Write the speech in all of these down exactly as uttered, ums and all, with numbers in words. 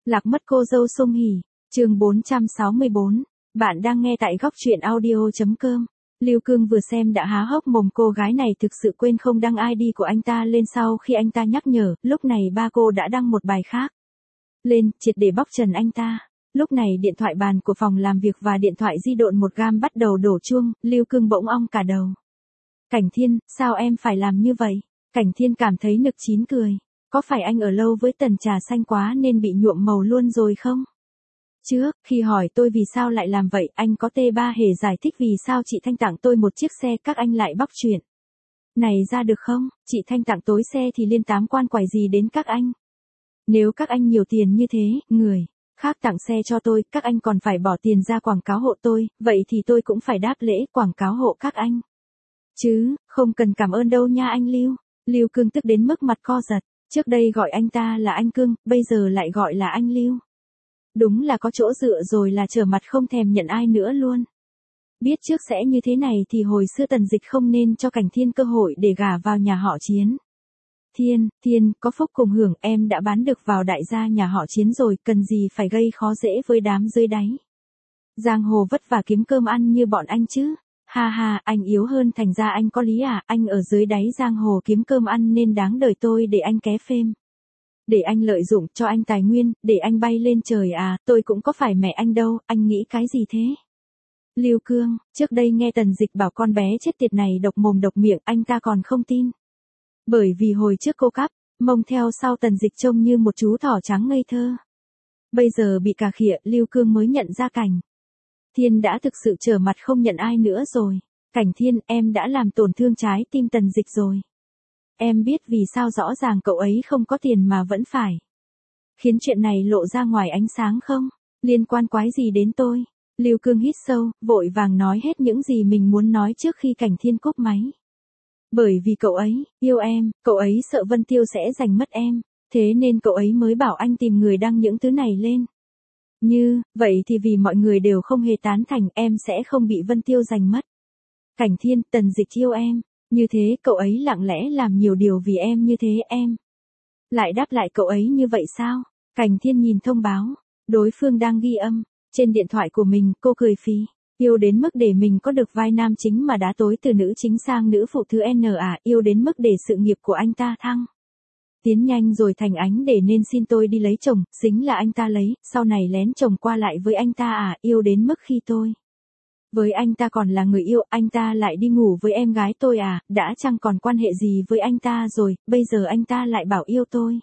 Lạc mất cô dâu Sung Hỉ, chương bốn trăm sáu mươi bốn. Bạn đang nghe tại góc truyện audio.com. Lưu Cương vừa xem đã há hốc mồm, cô gái này thực sự quên không đăng i đê của anh ta lên sau khi anh ta nhắc nhở, lúc này ba cô đã đăng một bài khác lên, triệt để bóc trần anh ta. Lúc này điện thoại bàn của phòng làm việc và điện thoại di động một gam bắt đầu đổ chuông, Lưu Cương bỗng ong cả đầu. Cảnh Thiên, sao em phải làm như vậy? Cảnh Thiên cảm thấy nực chín cười. Có phải anh ở lâu với tần trà xanh quá nên bị nhuộm màu luôn rồi không? Trước, khi hỏi tôi vì sao lại làm vậy, anh có tê ba hề giải thích vì sao chị Thanh tặng tôi một chiếc xe, các anh lại bóc chuyện này ra được không? Chị Thanh tặng tối xe thì liên tám quan quải gì đến các anh? Nếu các anh nhiều tiền như thế, người khác tặng xe cho tôi, các anh còn phải bỏ tiền ra quảng cáo hộ tôi, vậy thì tôi cũng phải đáp lễ quảng cáo hộ các anh. Chứ, không cần cảm ơn đâu nha anh Lưu. Lưu Cương tức đến mức mặt co giật. Trước đây gọi anh ta là anh Cương, bây giờ lại gọi là anh Lưu. Đúng là có chỗ dựa rồi là trở mặt không thèm nhận ai nữa luôn. Biết trước sẽ như thế này thì hồi xưa Tần Dịch không nên cho Cảnh Thiên cơ hội để gả vào nhà họ Chiến. Thiên, Thiên, có phúc cùng hưởng, em đã bán được vào đại gia nhà họ Chiến rồi, cần gì phải gây khó dễ với đám dưới đáy. Giang hồ vất vả kiếm cơm ăn như bọn anh chứ. Ha ha, anh yếu hơn thành ra anh có lý à, anh ở dưới đáy giang hồ kiếm cơm ăn nên đáng đời tôi để anh ké phêm. Để anh lợi dụng cho anh tài nguyên, để anh bay lên trời à, tôi cũng có phải mẹ anh đâu, anh nghĩ cái gì thế? Lưu Cương, trước đây nghe Tần Dịch bảo con bé chết tiệt này độc mồm độc miệng, anh ta còn không tin. Bởi vì hồi trước cô cắp, mông theo sau Tần Dịch trông như một chú thỏ trắng ngây thơ. Bây giờ bị cà khịa, Lưu Cương mới nhận ra Cảnh Thiên đã thực sự trở mặt không nhận ai nữa rồi. Cảnh Thiên, em đã làm tổn thương trái tim Tần Dịch rồi. Em biết vì sao rõ ràng cậu ấy không có tiền mà vẫn phải khiến chuyện này lộ ra ngoài ánh sáng không? Liên quan quái gì đến tôi? Lưu Cương hít sâu, vội vàng nói hết những gì mình muốn nói trước khi Cảnh Thiên cúp máy. Bởi vì cậu ấy yêu em, cậu ấy sợ Vân Tiêu sẽ giành mất em, thế nên cậu ấy mới bảo anh tìm người đăng những thứ này lên. Như, vậy thì vì mọi người đều không hề tán thành, em sẽ không bị Vân Tiêu giành mất. Cảnh Thiên, Tần Dịch yêu em, như thế cậu ấy lặng lẽ làm nhiều điều vì em, như thế em lại đáp lại cậu ấy như vậy sao? Cảnh Thiên nhìn thông báo, đối phương đang ghi âm trên điện thoại của mình, cô cười phì. Yêu đến mức để mình có được vai nam chính mà đá tối từ nữ chính sang nữ phụ thứ N à, yêu đến mức để sự nghiệp của anh ta thăng tiến nhanh rồi thành ánh để nên xin tôi đi lấy chồng, xính là anh ta lấy, sau này lén chồng qua lại với anh ta à, yêu đến mức khi tôi với anh ta còn là người yêu, anh ta lại đi ngủ với em gái tôi à, đã chẳng còn quan hệ gì với anh ta rồi, bây giờ anh ta lại bảo yêu tôi.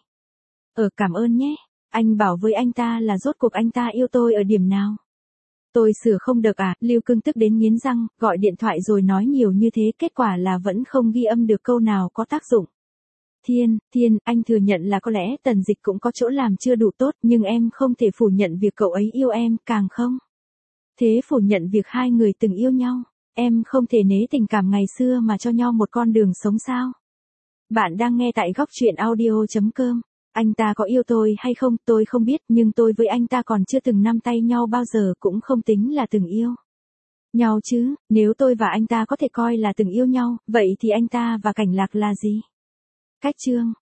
Ờ cảm ơn nhé, anh bảo với anh ta là rốt cuộc anh ta yêu tôi ở điểm nào? Tôi sửa không được à, Lưu Cương tức đến nghiến răng, gọi điện thoại rồi nói nhiều như thế, kết quả là vẫn không ghi âm được câu nào có tác dụng. Thiên, Thiên, anh thừa nhận là có lẽ Tần Dịch cũng có chỗ làm chưa đủ tốt, nhưng em không thể phủ nhận việc cậu ấy yêu em, càng không thế phủ nhận việc hai người từng yêu nhau. Em không thể nế tình cảm ngày xưa mà cho nhau một con đường sống sao? Bạn đang nghe tại góc truyện audio.com. Anh ta có yêu tôi hay không, tôi không biết, nhưng tôi với anh ta còn chưa từng nắm tay nhau bao giờ, cũng không tính là từng yêu nhau chứ. Nếu tôi và anh ta có thể coi là từng yêu nhau, vậy thì anh ta và Cảnh Lạc là gì? Cách chương